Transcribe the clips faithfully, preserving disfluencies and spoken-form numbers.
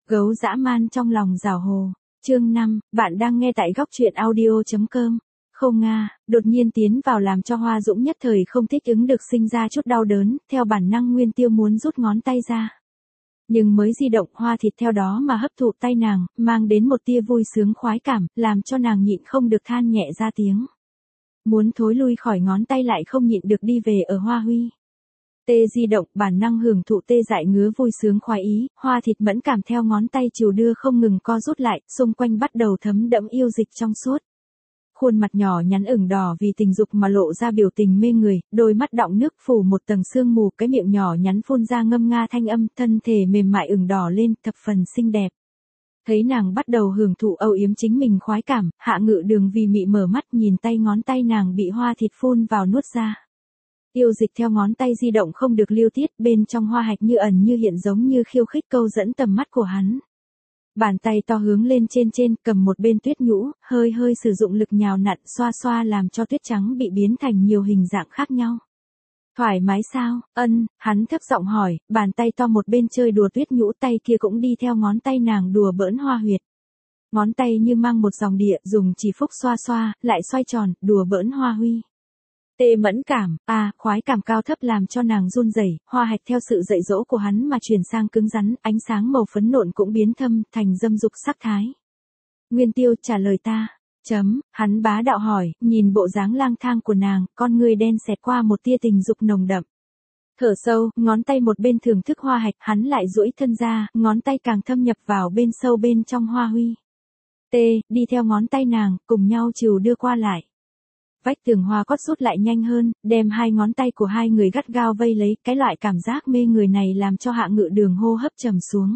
Gấu dã man trong lòng rào hồ. Chương năm, bạn đang nghe tại góc truyện audio.com. Không Nga, đột nhiên tiến vào làm cho Hoa Dũng nhất thời không thích ứng được, sinh ra chút đau đớn, theo bản năng Nguyên Tiêu muốn rút ngón tay ra. Nhưng mới di động, Hoa Thịt theo đó mà hấp thụ tay nàng, mang đến một tia vui sướng khoái cảm, làm cho nàng nhịn không được than nhẹ ra tiếng. Muốn thối lui khỏi ngón tay lại không nhịn được đi về ở Hoa Huy. Tê di động, bản năng hưởng thụ tê dại ngứa vui sướng khoái ý, Hoa Thịt mẫn cảm theo ngón tay chiều đưa không ngừng co rút lại, xung quanh bắt đầu thấm đẫm yêu dịch trong suốt. Khuôn mặt nhỏ nhắn ửng đỏ vì tình dục mà lộ ra biểu tình mê người, đôi mắt đọng nước phủ một tầng sương mù, cái miệng nhỏ nhắn phun ra ngâm nga thanh âm, thân thể mềm mại ửng đỏ lên, thập phần xinh đẹp. Thấy nàng bắt đầu hưởng thụ âu yếm chính mình khoái cảm, Hạ Ngự Đường vì mị mở mắt nhìn tay ngón tay nàng bị Hoa Thịt phun vào nuốt ra. Yêu dịch theo ngón tay di động không được lưu tiết, bên trong hoa hạch như ẩn như hiện, giống như khiêu khích câu dẫn tầm mắt của hắn. Bàn tay to hướng lên trên trên, cầm một bên tuyết nhũ, hơi hơi sử dụng lực nhào nặn xoa xoa làm cho tuyết trắng bị biến thành nhiều hình dạng khác nhau. Thoải mái sao? Ân, hắn thấp giọng hỏi, bàn tay to một bên chơi đùa tuyết nhũ, tay kia cũng đi theo ngón tay nàng đùa bỡn hoa huyệt. Ngón tay như mang một dòng địa, dùng chỉ phúc xoa xoa, lại xoay tròn, đùa bỡn Hoa Huy. Tê mẫn cảm, à, khoái cảm cao thấp làm cho nàng run rẩy, hoa hạch theo sự dạy dỗ của hắn mà chuyển sang cứng rắn, ánh sáng màu phấn nộn cũng biến thâm, thành dâm dục sắc thái. Nguyên Tiêu trả lời ta, chấm, hắn bá đạo hỏi, nhìn bộ dáng lang thang của nàng, con người đen xẹt qua một tia tình dục nồng đậm. Thở sâu, ngón tay một bên thưởng thức hoa hạch, hắn lại duỗi thân ra, ngón tay càng thâm nhập vào bên sâu bên trong Hoa Huy. Tê, đi theo ngón tay nàng, cùng nhau chiều đưa qua lại. Vách tường hoa cót rút lại nhanh hơn, đem hai ngón tay của hai người gắt gao vây lấy, cái loại cảm giác mê người này làm cho Hạ Ngự Đường hô hấp trầm xuống.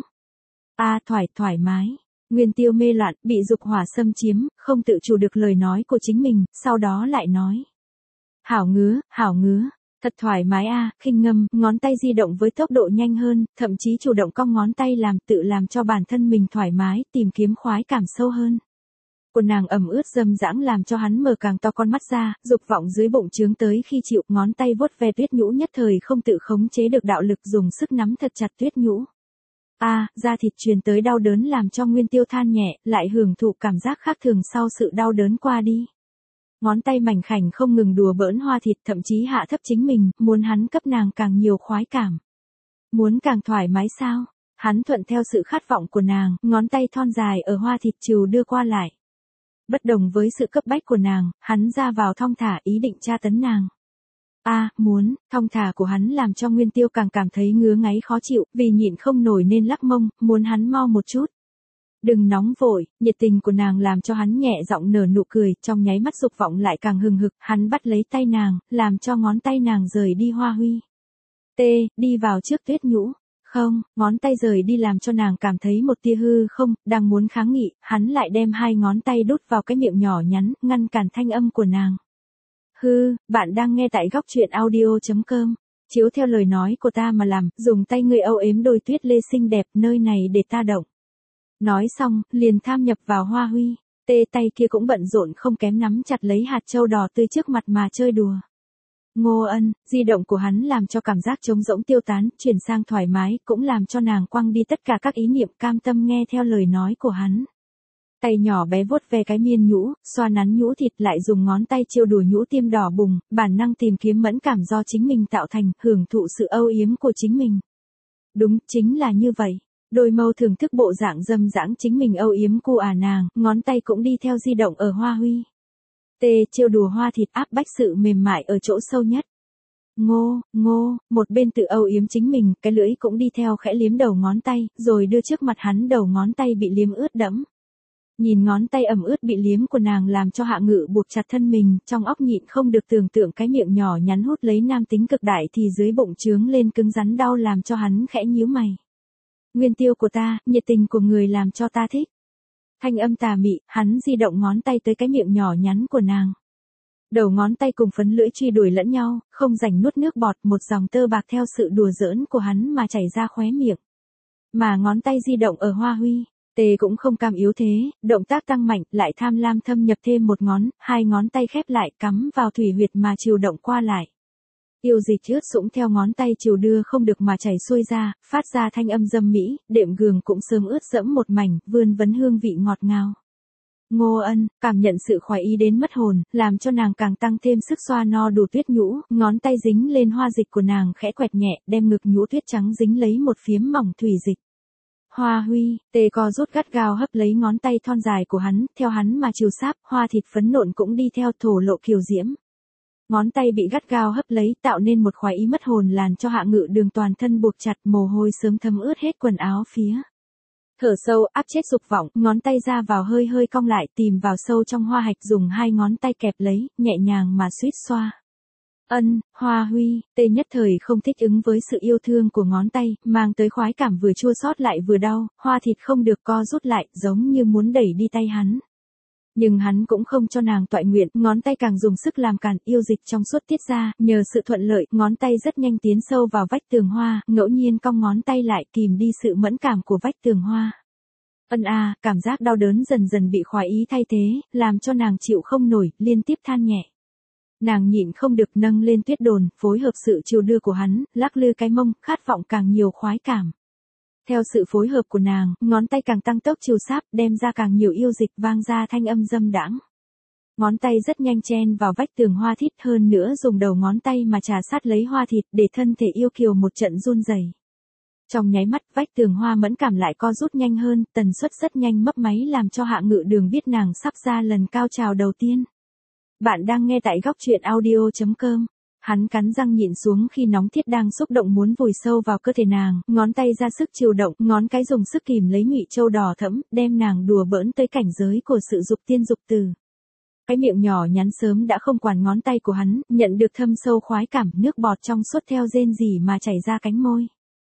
A à, thoải, thoải mái. Nguyên Tiêu mê loạn, bị dục hỏa xâm chiếm, không tự chủ được lời nói của chính mình, sau đó lại nói. Hảo ngứa, hảo ngứa, thật thoải mái a, à, khinh ngâm, ngón tay di động với tốc độ nhanh hơn, thậm chí chủ động cong ngón tay làm tự làm cho bản thân mình thoải mái, tìm kiếm khoái cảm sâu hơn. Quần nàng ẩm ướt dâm dãng làm cho hắn mở càng to con mắt ra, dục vọng dưới bụng trướng tới khi chịu, ngón tay vuốt ve tuyết nhũ nhất thời không tự khống chế được đạo lực, dùng sức nắm thật chặt tuyết nhũ. A, à, da thịt truyền tới đau đớn làm cho Nguyên Tiêu than nhẹ, lại hưởng thụ cảm giác khác thường sau sự đau đớn qua đi. Ngón tay mảnh khảnh không ngừng đùa bỡn Hoa Thịt, thậm chí hạ thấp chính mình, muốn hắn cấp nàng càng nhiều khoái cảm. Muốn càng thoải mái sao? Hắn thuận theo sự khát vọng của nàng, ngón tay thon dài ở Hoa Thịt chiều đưa qua lại. Bất đồng với sự cấp bách của nàng, hắn ra vào thong thả, ý định tra tấn nàng. A, à, muốn, thong thả của hắn làm cho Nguyên Tiêu càng cảm thấy ngứa ngáy khó chịu, vì nhịn không nổi nên lắc mông, muốn hắn mau một chút. Đừng nóng vội, nhiệt tình của nàng làm cho hắn nhẹ giọng nở nụ cười, trong nháy mắt dục vọng lại càng hừng hực, hắn bắt lấy tay nàng, làm cho ngón tay nàng rời đi Hoa Huy. Tê, đi vào trước tuyết nhũ. Không, ngón tay rời đi làm cho nàng cảm thấy một tia hư không, đang muốn kháng nghị, hắn lại đem hai ngón tay đút vào cái miệng nhỏ nhắn, ngăn cản thanh âm của nàng. Hư, bạn đang nghe tại góc truyện audio.com. Chiếu theo lời nói của ta mà làm, dùng tay ngươi âu yếm đôi tuyết lê xinh đẹp nơi này để ta động. Nói xong, liền tham nhập vào Hoa Huy, tê tay kia cũng bận rộn không kém nắm chặt lấy hạt châu đỏ tươi trước mặt mà chơi đùa. Ngô Ân, di động của hắn làm cho cảm giác trống rỗng tiêu tán, chuyển sang thoải mái, cũng làm cho nàng quăng đi tất cả các ý niệm, cam tâm nghe theo lời nói của hắn. Tay nhỏ bé vuốt ve cái miên nhũ, xoa nắn nhũ thịt, lại dùng ngón tay chiêu đùa nhũ tiêm đỏ bùng, bản năng tìm kiếm mẫn cảm do chính mình tạo thành, hưởng thụ sự âu yếm của chính mình. Đúng, chính là như vậy. Đôi mâu thưởng thức bộ dạng dâm dãng chính mình âu yếm cu à nàng, ngón tay cũng đi theo di động ở Hoa Huy. Tê, chiêu đùa Hoa Thịt, áp bách sự mềm mại ở chỗ sâu nhất. Ngô, ngô, một bên tự âu yếm chính mình, cái lưỡi cũng đi theo khẽ liếm đầu ngón tay, rồi đưa trước mặt hắn đầu ngón tay bị liếm ướt đẫm. Nhìn ngón tay ẩm ướt bị liếm của nàng làm cho Hạ Ngự buộc chặt thân mình, trong óc nhịn không được tưởng tượng cái miệng nhỏ nhắn hút lấy nam tính cực đại thì dưới bụng trướng lên cứng rắn đau làm cho hắn khẽ nhíu mày. Nguyên Tiêu của ta, nhiệt tình của người làm cho ta thích. Thanh âm tà mị, hắn di động ngón tay tới cái miệng nhỏ nhắn của nàng. Đầu ngón tay cùng phấn lưỡi truy đuổi lẫn nhau, không rảnh nuốt nước bọt, một dòng tơ bạc theo sự đùa giỡn của hắn mà chảy ra khóe miệng. Mà ngón tay di động ở Hoa Huy, Tê cũng không cam yếu thế, động tác tăng mạnh, lại tham lam thâm nhập thêm một ngón, hai ngón tay khép lại cắm vào thủy huyệt mà chiều động qua lại. Yêu dịch ướt sũng theo ngón tay chiều đưa không được mà chảy xuôi ra, phát ra thanh âm dâm mỹ, đệm giường cũng sớm ướt dẫm một mảnh, vươn vấn hương vị ngọt ngào. Ngô Ân, cảm nhận sự khoái ý đến mất hồn, làm cho nàng càng tăng thêm sức xoa no đủ tuyết nhũ, ngón tay dính lên hoa dịch của nàng khẽ quẹt nhẹ, đem ngực nhũ tuyết trắng dính lấy một phiếm mỏng thủy dịch. Hoa Huy, tê co rút gắt gao hấp lấy ngón tay thon dài của hắn, theo hắn mà chiều sáp, hoa thịt phấn nộn cũng đi theo thổ lộ kiều diễm. Ngón tay bị gắt gao hấp lấy tạo nên một khoái ý mất hồn làn cho Hạ Ngự Đường toàn thân buộc chặt, mồ hôi sớm thấm ướt hết quần áo phía. Thở sâu áp chết dục vọng, ngón tay ra vào hơi hơi cong lại tìm vào sâu trong hoa hạch dùng hai ngón tay kẹp lấy, nhẹ nhàng mà suýt xoa. Ân, Hoa Huy, tê nhất thời không thích ứng với sự yêu thương của ngón tay, mang tới khoái cảm vừa chua xót lại vừa đau, hoa thịt không được co rút lại, giống như muốn đẩy đi tay hắn. Nhưng hắn cũng không cho nàng toại nguyện, ngón tay càng dùng sức làm cản, yêu dịch trong suốt tiết ra, nhờ sự thuận lợi, ngón tay rất nhanh tiến sâu vào vách tường hoa, ngẫu nhiên cong ngón tay lại kìm đi sự mẫn cảm của vách tường hoa. Ân a, cảm giác đau đớn dần dần bị khoái ý thay thế, làm cho nàng chịu không nổi, liên tiếp than nhẹ. Nàng nhịn không được nâng lên tuyết đồn, phối hợp sự chiều đưa của hắn, lắc lư cái mông, khát vọng càng nhiều khoái cảm. Theo sự phối hợp của nàng, ngón tay càng tăng tốc chiều sáp, đem ra càng nhiều yêu dịch vang ra thanh âm dâm đãng. Ngón tay rất nhanh chen vào vách tường hoa thịt hơn nữa dùng đầu ngón tay mà trà sát lấy hoa thịt để thân thể yêu kiều một trận run rẩy. Trong nháy mắt vách tường hoa mẫn cảm lại co rút nhanh hơn, tần suất rất nhanh mấp máy làm cho Hạ Ngự Đường biết nàng sắp ra lần cao trào đầu tiên. Bạn đang nghe tại góc truyện audio chấm com. Hắn cắn răng nhịn xuống khi nóng thiết đang xúc động muốn vùi sâu vào cơ thể nàng, ngón tay ra sức chiều động, ngón cái dùng sức kìm lấy nhụy châu đỏ thẫm, đem nàng đùa bỡn tới cảnh giới của sự dục tiên dục từ. Cái miệng nhỏ nhắn sớm đã không quản ngón tay của hắn, nhận được thâm sâu khoái cảm, nước bọt trong suốt theo rên rỉ mà chảy ra cánh môi.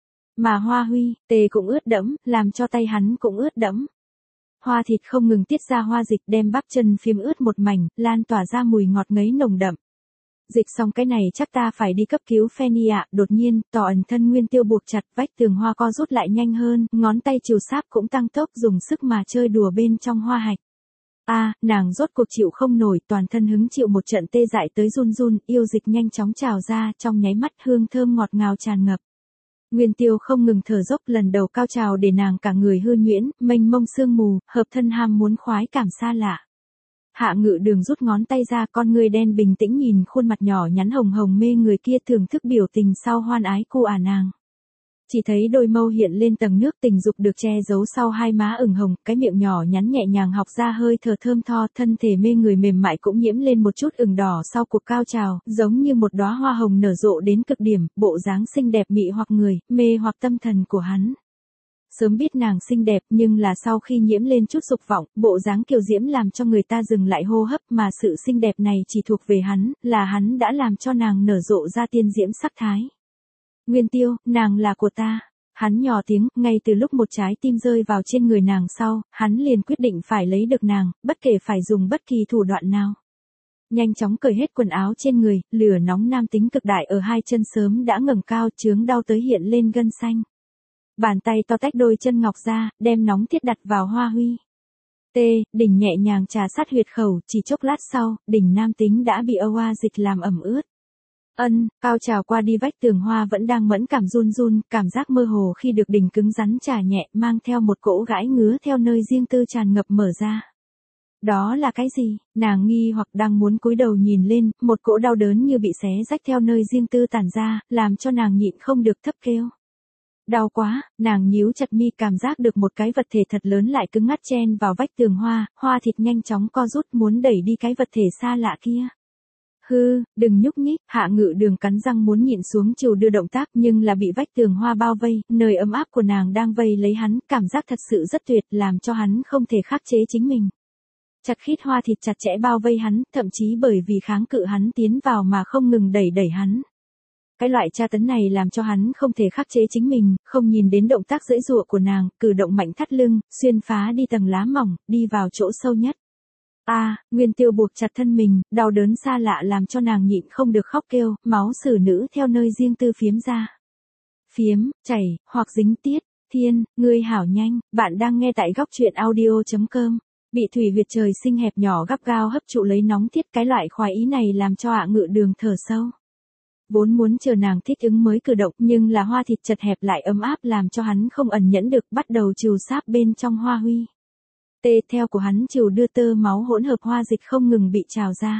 Mà Hoa Huy, tê cũng ướt đẫm, làm cho tay hắn cũng ướt đẫm. Hoa thịt không ngừng tiết ra hoa dịch đem bắp chân phim ướt một mảnh, lan tỏa ra mùi ngọt ngấy nồng đậm. Dịch xong cái này chắc ta phải đi cấp cứu Fanny ạ, đột nhiên, tỏ ẩn thân Nguyên Tiêu buộc chặt vách tường hoa co rút lại nhanh hơn, ngón tay chiều sáp cũng tăng tốc dùng sức mà chơi đùa bên trong hoa hạch. A, à, nàng rốt cuộc chịu không nổi, toàn thân hứng chịu một trận tê dại tới run run, yêu dịch nhanh chóng trào ra, trong nháy mắt hương thơm ngọt ngào tràn ngập. Nguyên Tiêu không ngừng thở dốc, lần đầu cao trào để nàng cả người hư nhuyễn, mênh mông sương mù, hợp thân ham muốn khoái cảm xa lạ. Hạ Ngự Đường rút ngón tay ra, con người đen bình tĩnh nhìn khuôn mặt nhỏ nhắn hồng hồng mê người kia thưởng thức biểu tình sau hoan ái cu à nàng. Chỉ thấy đôi mâu hiện lên tầng nước tình dục được che giấu sau hai má ửng hồng, cái miệng nhỏ nhắn nhẹ nhàng học ra hơi thở thơm tho, thân thể mê người mềm mại cũng nhiễm lên một chút ửng đỏ sau cuộc cao trào, giống như một đóa hoa hồng nở rộ đến cực điểm, bộ dáng xinh đẹp mị hoặc người, mê hoặc tâm thần của hắn. Sớm biết nàng xinh đẹp nhưng là sau khi nhiễm lên chút dục vọng, bộ dáng kiều diễm làm cho người ta dừng lại hô hấp mà sự xinh đẹp này chỉ thuộc về hắn, là hắn đã làm cho nàng nở rộ ra tiên diễm sắc thái. Nguyên Tiêu, nàng là của ta. Hắn nhỏ tiếng, ngay từ lúc một trái tim rơi vào trên người nàng sau, hắn liền quyết định phải lấy được nàng, bất kể phải dùng bất kỳ thủ đoạn nào. Nhanh chóng cởi hết quần áo trên người, lửa nóng nam tính cực đại ở hai chân sớm đã ngẩng cao, chướng đau tới hiện lên gân xanh. Bàn tay to tách đôi chân ngọc ra, đem nóng thiết đặt vào Hoa Huy. T, đỉnh nhẹ nhàng trà sát huyệt khẩu, chỉ chốc lát sau, đỉnh nam tính đã bị âu a dịch làm ẩm ướt. Ân, cao trào qua đi vách tường hoa vẫn đang mẫn cảm run run, cảm giác mơ hồ khi được đỉnh cứng rắn trà nhẹ, mang theo một cỗ gãi ngứa theo nơi riêng tư tràn ngập mở ra. Đó là cái gì? Nàng nghi hoặc đang muốn cúi đầu nhìn lên, một cỗ đau đớn như bị xé rách theo nơi riêng tư tản ra, làm cho nàng nhịn không được thấp kêu. Đau quá, nàng nhíu chặt mi cảm giác được một cái vật thể thật lớn lại cứng ngắt chen vào vách tường hoa, hoa thịt nhanh chóng co rút muốn đẩy đi cái vật thể xa lạ kia. Hư, đừng nhúc nhích, Hạ Ngự Đường cắn răng muốn nhịn xuống chiều đưa động tác nhưng là bị vách tường hoa bao vây, nơi ấm áp của nàng đang vây lấy hắn, cảm giác thật sự rất tuyệt làm cho hắn không thể khắc chế chính mình. Chặt khít hoa thịt chặt chẽ bao vây hắn, thậm chí bởi vì kháng cự hắn tiến vào mà không ngừng đẩy đẩy hắn. Cái loại tra tấn này làm cho hắn không thể khắc chế chính mình, không nhìn đến động tác giãy giụa của nàng, cử động mạnh thắt lưng, xuyên phá đi tầng lá mỏng, đi vào chỗ sâu nhất. A, à, Nguyên Tiêu buộc chặt thân mình, đau đớn xa lạ làm cho nàng nhịn không được khóc kêu, máu xử nữ theo nơi riêng tư phiếm ra. Phiếm, chảy, hoặc dính tiết, thiên, ngươi hảo nhanh, bạn đang nghe tại góc truyện audio chấm com. Bị thủy huyệt trời sinh hẹp nhỏ gắt gao hấp trụ lấy nóng thiết, cái loại khoái ý này làm cho Hạ Ngự Đường thở sâu. Vốn muốn chờ nàng thích ứng mới cử động, nhưng là hoa thịt chật hẹp lại ấm áp làm cho hắn không ẩn nhẫn được, bắt đầu trừu sáp bên trong hoa huy. Tê theo của hắn trừu đưa tơ máu hỗn hợp hoa dịch không ngừng bị trào ra.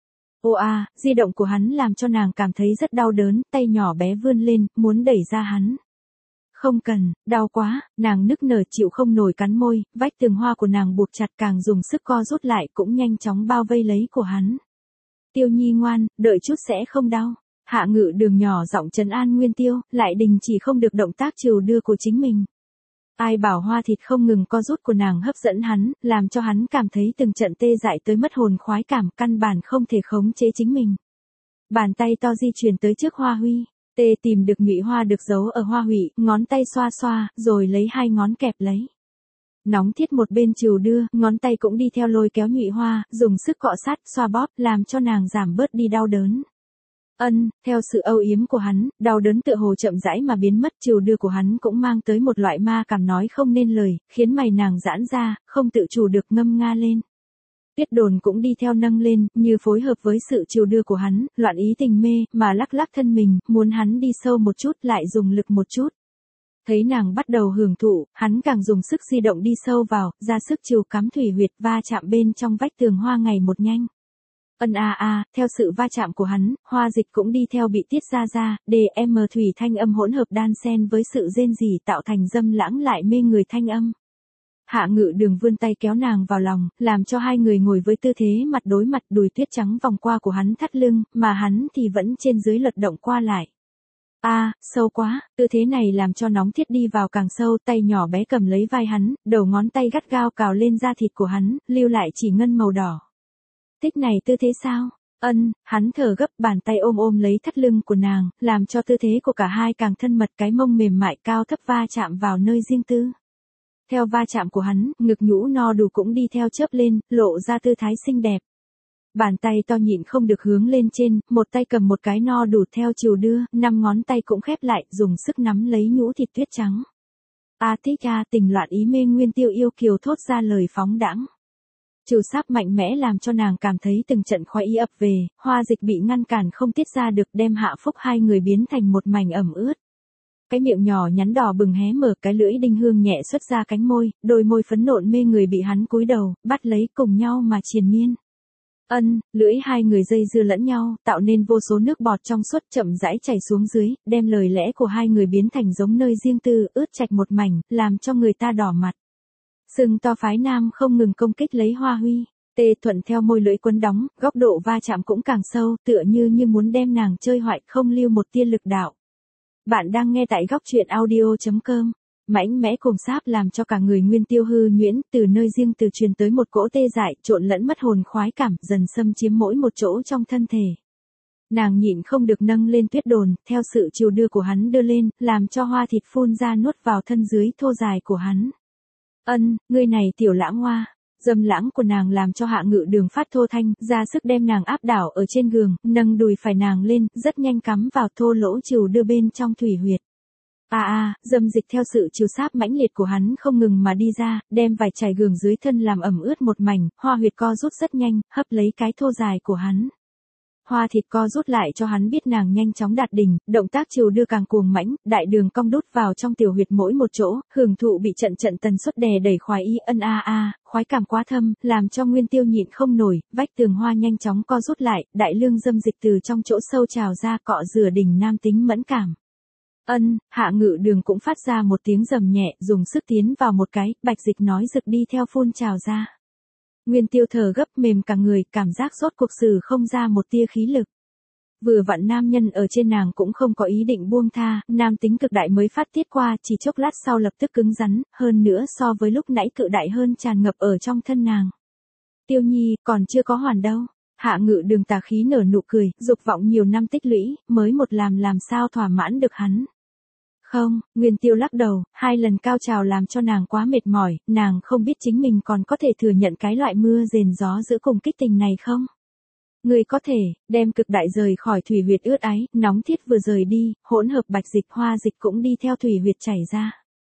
Ô a, di động của hắn làm cho nàng cảm thấy rất đau đớn, tay nhỏ bé vươn lên, muốn đẩy ra hắn. Không cần, đau quá, nàng nức nở chịu không nổi cắn môi, vách tường hoa của nàng buộc chặt càng dùng sức co rút lại cũng nhanh chóng bao vây lấy của hắn. Tiêu Nhi ngoan, đợi chút sẽ không đau. Hạ Ngự Đường nhỏ giọng trấn an Nguyên Tiêu, lại đình chỉ không được động tác trừu đưa của chính mình. Ai bảo hoa thịt không ngừng co rút của nàng hấp dẫn hắn, làm cho hắn cảm thấy từng trận tê dại tới mất hồn khoái cảm, căn bản không thể khống chế chính mình. Bàn tay to di chuyển tới trước hoa huy, tê tìm được nhụy hoa được giấu ở hoa hủy, ngón tay xoa xoa, rồi lấy hai ngón kẹp lấy. Nóng thiết một bên trừu đưa, ngón tay cũng đi theo lôi kéo nhụy hoa, dùng sức cọ sát, xoa bóp, làm cho nàng giảm bớt đi đau đớn. Ân, theo sự âu yếm của hắn, đau đớn tựa hồ chậm rãi mà biến mất, trừu đưa của hắn cũng mang tới một loại ma cảm nói không nên lời, khiến mày nàng giãn ra, không tự chủ được ngâm nga lên. Tuyết Đồn cũng đi theo nâng lên, như phối hợp với sự trừu đưa của hắn, loạn ý tình mê, mà lắc lắc thân mình, muốn hắn đi sâu một chút lại dùng lực một chút. Thấy nàng bắt đầu hưởng thụ, hắn càng dùng sức di động đi sâu vào, ra sức trừu cắm thủy huyệt va chạm bên trong vách tường hoa ngày một nhanh. Ân a a, theo sự va chạm của hắn, hoa dịch cũng đi theo bị tiết ra ra, đê-em thủy thanh âm hỗn hợp đan xen với sự rên rỉ tạo thành dâm lãng lại mê người thanh âm. Hạ Ngự Đường vươn tay kéo nàng vào lòng, làm cho hai người ngồi với tư thế mặt đối mặt, đùi tuyết trắng vòng qua của hắn thắt lưng, mà hắn thì vẫn trên dưới lật động qua lại. A, à, sâu quá, tư thế này làm cho nóng thiết đi vào càng sâu, tay nhỏ bé cầm lấy vai hắn, đầu ngón tay gắt gao cào lên da thịt của hắn, lưu lại chỉ ngân màu đỏ. Thích này tư thế sao? Ân, hắn thở gấp, bàn tay ôm ôm lấy thắt lưng của nàng, làm cho tư thế của cả hai càng thân mật, cái mông mềm mại cao thấp va chạm vào nơi riêng tư. Theo va chạm của hắn, ngực nhũ no đủ cũng đi theo chớp lên, lộ ra tư thái xinh đẹp. Bàn tay to nhịn không được hướng lên trên, một tay cầm một cái no đủ theo trừu đưa, năm ngón tay cũng khép lại, dùng sức nắm lấy nhũ thịt tuyết trắng. A thích a, tình loạn ý mê, Nguyên Tiêu yêu kiều thốt ra lời phóng đãng. Trừu sáp mạnh mẽ làm cho nàng cảm thấy từng trận khoái ý ập về, hoa dịch bị ngăn cản không tiết ra được, đem hạ phúc hai người biến thành một mảnh ẩm ướt. Cái miệng nhỏ nhắn đỏ bừng hé mở, cái lưỡi đinh hương nhẹ xuất ra cánh môi, đôi môi phấn nộn mê người bị hắn cúi đầu, bắt lấy cùng nhau mà triền miên. Ân, lưỡi hai người dây dưa lẫn nhau, tạo nên vô số nước bọt trong suốt chậm rãi chảy xuống dưới, đem lời lẽ của hai người biến thành giống nơi riêng tư, ướt chạch một mảnh, làm cho người ta đỏ mặt. Sừng to phái nam không ngừng công kích lấy hoa huy, tê thuận theo môi lưỡi quấn đóng, góc độ va chạm cũng càng sâu, tựa như như muốn đem nàng chơi hoại, không lưu một tia lực đạo. Bạn đang nghe tại góc truyện audio chấm com. Mãnh mẽ cùng sáp làm cho cả người Nguyên Tiêu hư nhuyễn, từ nơi riêng từ truyền tới một cỗ tê dại, trộn lẫn mất hồn khoái cảm, dần xâm chiếm mỗi một chỗ trong thân thể. Nàng nhịn không được nâng lên Tuyết Đồn, theo sự trừu đưa của hắn đưa lên, làm cho hoa thịt phun ra nuốt vào thân dưới thô dài của hắn. Ân, ngươi này tiểu lãng hoa. Dâm lãng của nàng làm cho Hạ Ngự Đường phát thô thanh, ra sức đem nàng áp đảo ở trên giường, nâng đùi phải nàng lên, rất nhanh cắm vào thô lỗ trừu đưa bên trong thủy huyệt. A a, dâm dịch theo sự trừu sáp mãnh liệt của hắn không ngừng mà đi ra, đem vải trải giường dưới thân làm ẩm ướt một mảnh, hoa huyệt co rút rất nhanh, hấp lấy cái thô dài của hắn. Hoa thịt co rút lại cho hắn biết nàng nhanh chóng đạt đỉnh, động tác trừu đưa càng cuồng mãnh, đại đường cong đút vào trong tiểu huyệt mỗi một chỗ, hưởng thụ bị trận trận tần suất đè đẩy khoái ý, ân a a, khoái cảm quá thâm, làm cho Nguyên Tiêu nhịn không nổi, vách tường hoa nhanh chóng co rút lại, đại lương dâm dịch từ trong chỗ sâu trào ra, cọ rửa đỉnh nam tính mẫn cảm. Ân, Hạ Ngự Đường cũng phát ra một tiếng rầm nhẹ, dùng sức tiến vào một cái, bạch dịch nói rực đi theo phun trào ra. Nguyên Tiêu thở gấp mềm cả người, cảm giác rốt cuộc xử không ra một tia khí lực. Vừa vặn nam nhân ở trên nàng cũng không có ý định buông tha, nam tính cực đại mới phát tiết qua, chỉ chốc lát sau lập tức cứng rắn, hơn nữa so với lúc nãy cự đại hơn tràn ngập ở trong thân nàng. Tiêu Nhi, còn chưa có hoàn đâu. Hạ Ngự Đường tà khí nở nụ cười, dục vọng nhiều năm tích lũy, mới một làm làm sao thỏa mãn được hắn. Không, Nguyên Tiêu lắc đầu, hai lần cao trào làm cho nàng quá mệt mỏi, nàng không biết chính mình còn có thể thừa nhận cái loại mưa rền gió giữa cùng kích tình này không? Người có thể, đem cực đại rời khỏi thủy huyệt ướt ái, nóng thiết vừa rời đi, hỗn hợp bạch dịch hoa dịch cũng đi theo thủy huyệt chảy ra.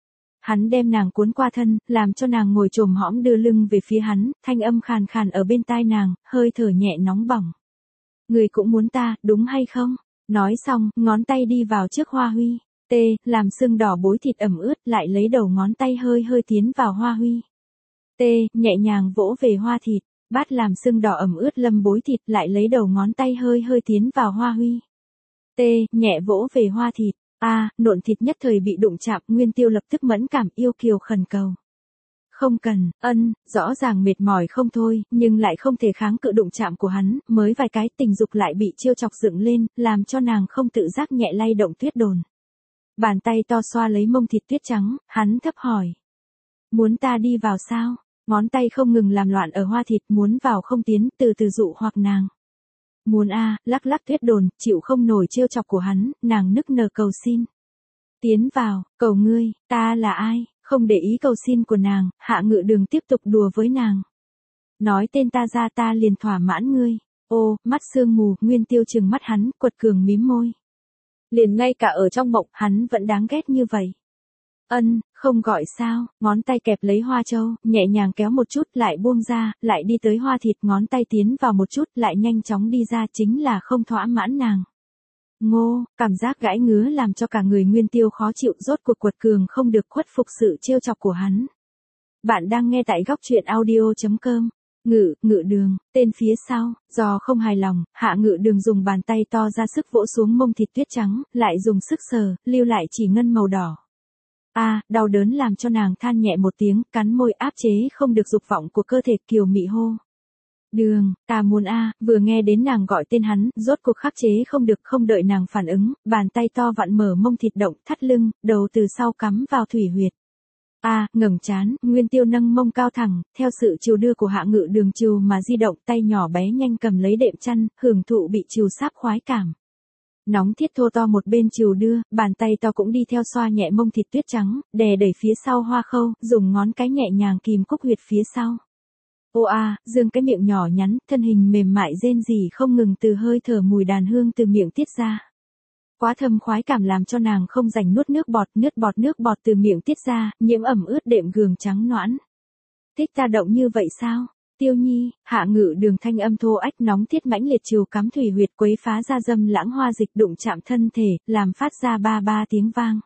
Hắn đem nàng cuốn qua thân, làm cho nàng ngồi chồm hõm đưa lưng về phía hắn, thanh âm khàn khàn ở bên tai nàng, hơi thở nhẹ nóng bỏng. Người cũng muốn ta, đúng hay không? Nói xong, ngón tay đi vào trước Hoa Huy. T, làm sưng đỏ bối thịt ẩm ướt, lại lấy đầu ngón tay hơi hơi tiến vào Hoa Huy. T, nhẹ nhàng vỗ về hoa thịt. Bát làm sưng đỏ ẩm ướt lâm bối thịt, lại lấy đầu ngón tay hơi hơi tiến vào Hoa Huy. T, nhẹ vỗ về hoa thịt. A, nộn thịt nhất thời bị đụng chạm, Nguyên Tiêu lập tức mẫn cảm yêu kiều khẩn cầu. Không cần, ân, rõ ràng mệt mỏi không thôi, nhưng lại không thể kháng cự đụng chạm của hắn, mới vài cái tình dục lại bị chiêu chọc dựng lên, làm cho nàng không tự giác nhẹ lay động tuyết đồn. Bàn tay to xoa lấy mông thịt tuyết trắng, hắn thấp hỏi. Muốn ta đi vào sao? Ngón tay không ngừng làm loạn ở hoa thịt, muốn vào không tiến, từ từ dụ hoặc nàng. Muốn a, lắc lắc tuyết đồn, chịu không nổi trêu chọc của hắn, nàng nức nở cầu xin. Tiến vào, cầu ngươi, ta là ai? Không để ý cầu xin của nàng, Hạ Ngự Đường tiếp tục đùa với nàng. Nói tên ta ra ta liền thỏa mãn ngươi. Ô, mắt sương mù, Nguyên Tiêu trừng mắt hắn, quật cường mím môi. Liền ngay cả ở trong mộng, hắn vẫn đáng ghét như vậy. Ân, không gọi sao, ngón tay kẹp lấy hoa châu, nhẹ nhàng kéo một chút lại buông ra, lại đi tới hoa thịt, ngón tay tiến vào một chút lại nhanh chóng đi ra, chính là không thỏa mãn nàng. Ngô, cảm giác gãi ngứa làm cho cả người Nguyên Tiêu khó chịu, rốt cuộc quật cường không được khuất phục sự trêu chọc của hắn. Bạn đang nghe tại góc truyện audio chấm com. Ngự, Ngự Đường, tên phía sau, do không hài lòng, Hạ Ngự Đường dùng bàn tay to ra sức vỗ xuống mông thịt tuyết trắng, lại dùng sức sờ, lưu lại chỉ ngân màu đỏ. A, à, đau đớn làm cho nàng than nhẹ một tiếng, cắn môi áp chế không được dục vọng của cơ thể, kiều mị hô. Đường, ta muốn a, à, vừa nghe đến nàng gọi tên hắn, rốt cuộc khắc chế không được, không đợi nàng phản ứng, bàn tay to vặn mở mông thịt động, thắt lưng, đầu từ sau cắm vào thủy huyệt. A, à, ngẩng trán, Nguyên Tiêu nâng mông cao thẳng, theo sự chiều đưa của Hạ Ngự Đường chiều mà di động, tay nhỏ bé nhanh cầm lấy đệm chăn, hưởng thụ bị chiều sáp khoái cảm. Nóng thiết thô to một bên chiều đưa, bàn tay to cũng đi theo xoa nhẹ mông thịt tuyết trắng, đè đẩy phía sau hoa khâu, dùng ngón cái nhẹ nhàng kìm cúc huyệt phía sau. Ô a, à, dương cái miệng nhỏ nhắn, thân hình mềm mại rên rỉ không ngừng, từ hơi thở mùi đàn hương từ miệng tiết ra. Quá thâm khoái cảm làm cho nàng không rảnh nuốt nước bọt, nước bọt nước bọt từ miệng tiết ra, nhiễm ẩm ướt đệm gường trắng nõn. Thích ta động như vậy sao? Tiêu Nhi, Hạ Ngự Đường thanh âm thô ách nóng thiết mãnh liệt chiều cắm thủy huyệt, quấy phá ra dâm lãng hoa dịch, đụng chạm thân thể, làm phát ra ba ba tiếng vang.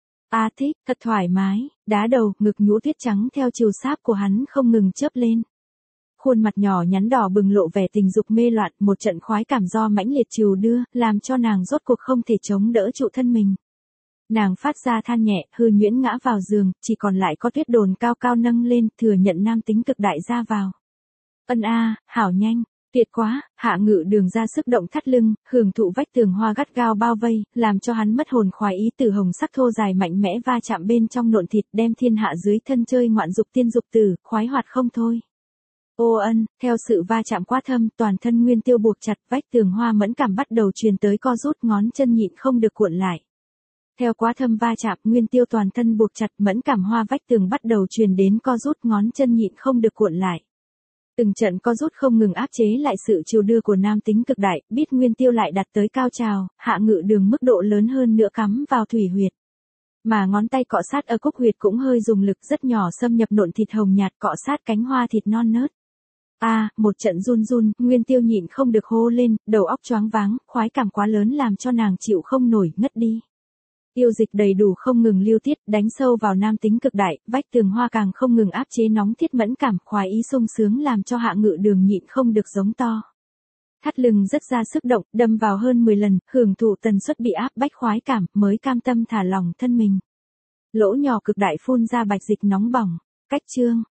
A thích, thật thoải mái, đá đầu, ngực nhũ tuyết trắng theo chiều sáp của hắn không ngừng chớp lên. Khuôn mặt nhỏ nhắn đỏ bừng lộ vẻ tình dục mê loạn, một trận khoái cảm do mãnh liệt chiều đưa, làm cho nàng rốt cuộc không thể chống đỡ trụ thân mình. Nàng phát ra than nhẹ, hư nhuyễn ngã vào giường, chỉ còn lại có tuyết đồn cao cao nâng lên, thừa nhận nam tính cực đại ra vào. Ân a, à, hảo nhanh, tuyệt quá, Hạ Ngự Đường ra sức động thắt lưng, hưởng thụ vách tường hoa gắt gao bao vây, làm cho hắn mất hồn khoái ý, từ hồng sắc thô dài mạnh mẽ va chạm bên trong nộn thịt, đem thiên hạ dưới thân chơi ngoạn dục tiên dục tử, khoái hoạt không thôi. Ô ân, theo sự va chạm quá thâm, toàn thân Nguyên Tiêu buộc chặt, vách tường hoa mẫn cảm bắt đầu truyền tới co rút, ngón chân nhịn không được cuộn lại. Theo quá thâm va chạm, Nguyên Tiêu toàn thân buộc chặt, mẫn cảm hoa vách tường bắt đầu truyền đến co rút, ngón chân nhịn không được cuộn lại. Từng trận co rút không ngừng áp chế lại sự chiều đưa của nam tính cực đại, biết Nguyên Tiêu lại đặt tới cao trào, Hạ Ngự Đường mức độ lớn hơn nữa cắm vào thủy huyệt. Mà ngón tay cọ sát ở cúc huyệt cũng hơi dùng lực rất nhỏ xâm nhập nộn thịt hồng nhạt, cọ sát cánh hoa thịt non nớt. A, à, một trận run run, Nguyên Tiêu nhịn không được hô lên, đầu óc choáng váng, khoái cảm quá lớn làm cho nàng chịu không nổi, ngất đi. Yêu dịch đầy đủ không ngừng lưu tiết, đánh sâu vào nam tính cực đại, vách tường hoa càng không ngừng áp chế nóng thiết mẫn cảm, khoái ý sung sướng làm cho Hạ Ngự Đường nhịn không được giống to. Thắt lưng rất ra sức động, đâm vào hơn mười lần, hưởng thụ tần suất bị áp bách khoái cảm, mới cam tâm thả lỏng thân mình. Lỗ nhỏ cực đại phun ra bạch dịch nóng bỏng. Cách chương,